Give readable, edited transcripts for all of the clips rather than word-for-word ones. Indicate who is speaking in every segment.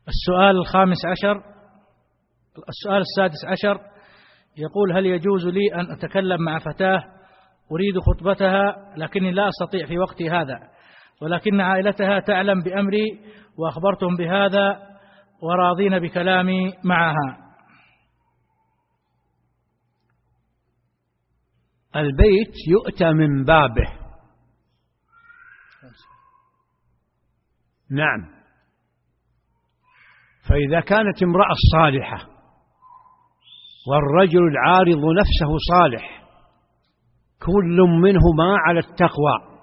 Speaker 1: السؤال السادس عشر يقول: هل يجوز لي أن أتكلم مع فتاة أريد خطبتها لكني لا أستطيع في وقتي هذا، ولكن عائلتها تعلم بأمري وأخبرتهم بهذا وراضين بكلامي معها؟
Speaker 2: البيت يؤتى من بابه. نعم. فإذا كانت امرأة صالحة والرجل العارض نفسه صالح كل منهما على التقوى،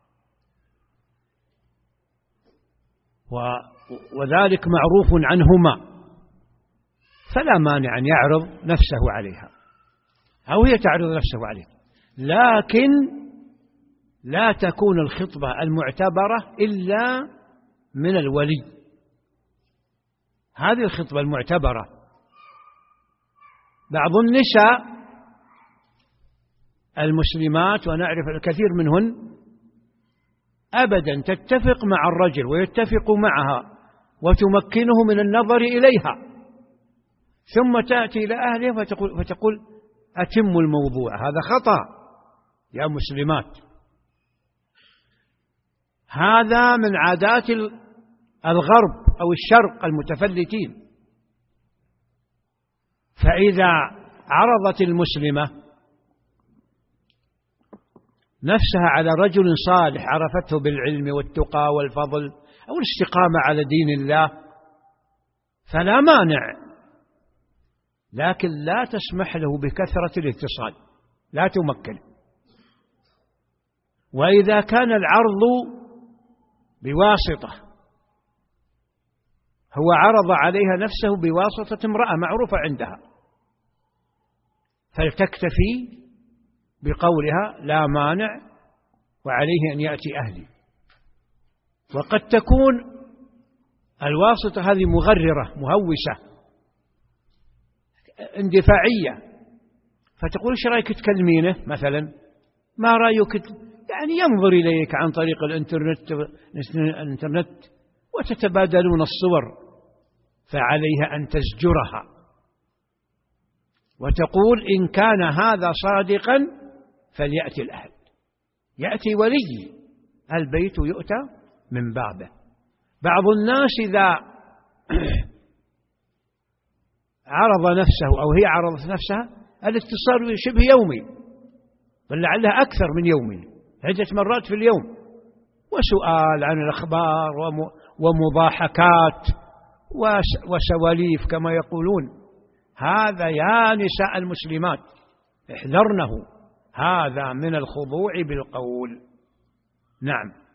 Speaker 2: وذلك معروف عنهما، فلا مانع أن يعرض نفسه عليها أو هي تعرض نفسه عليه، لكن لا تكون الخطبة المعتبرة إلا من الولي. هذه الخطبة المعتبرة. بعض النساء المسلمات ونعرف الكثير منهن أبدا تتفق مع الرجل ويتفق معها وتمكنه من النظر إليها، ثم تأتي إلى أهله فتقول أتم الموضوع. هذا خطأ يا مسلمات، هذا من عادات الغرب أو الشرق المتفلتين. فإذا عرضت المسلمة نفسها على رجل صالح عرفته بالعلم والتقى والفضل أو الاستقامة على دين الله فلا مانع، لكن لا تسمح له بكثرة الاتصال، لا تمكن. وإذا كان العرض بواسطة، هو عرض عليها نفسه بواسطة امرأة معروفة عندها، فلتكتفي بقولها لا مانع وعليه أن يأتي أهلي. وقد تكون الواسطة هذه مغررة مهوسة اندفاعية، فتقول ايش رأيك تكلمينه مثلا، ما رأيك يعني ينظر إليك عن طريق الإنترنت وتتبادلون الصور، فعليها أن تزجرها وتقول إن كان هذا صادقا فليأتي الأهل، يأتي ولي البيت يؤتى من بابه. بعض الناس إذا عرض نفسه أو هي عرضت نفسها الاتصال شبه يومي، بل لعلها أكثر من يومي، عدة مرات في اليوم، وسؤال عن الأخبار ومضاحكات وسواليف كما يقولون. هذا يا نساء المسلمات احذرنه، هذا من الخضوع بالقول. نعم.